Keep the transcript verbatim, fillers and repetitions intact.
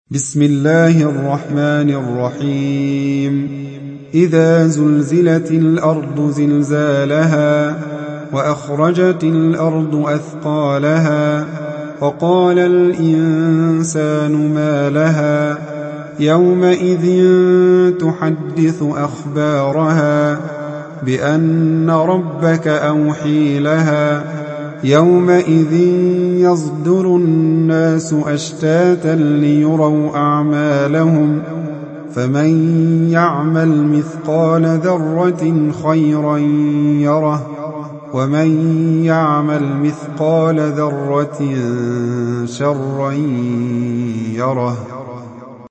بسم الله الرحمن الرحيم إذا زلزلت الأرض زلزالها وأخرجت الأرض أثقالها وقال الإنسان ما لها يومئذ تحدث أخبارها بأن ربك أوحي لها يومئذ يصدر الناس أشتاتا ليروا أعمالهم فمن يعمل مثقال ذرة خيرا يره ومن يعمل مثقال ذرة شرا يره.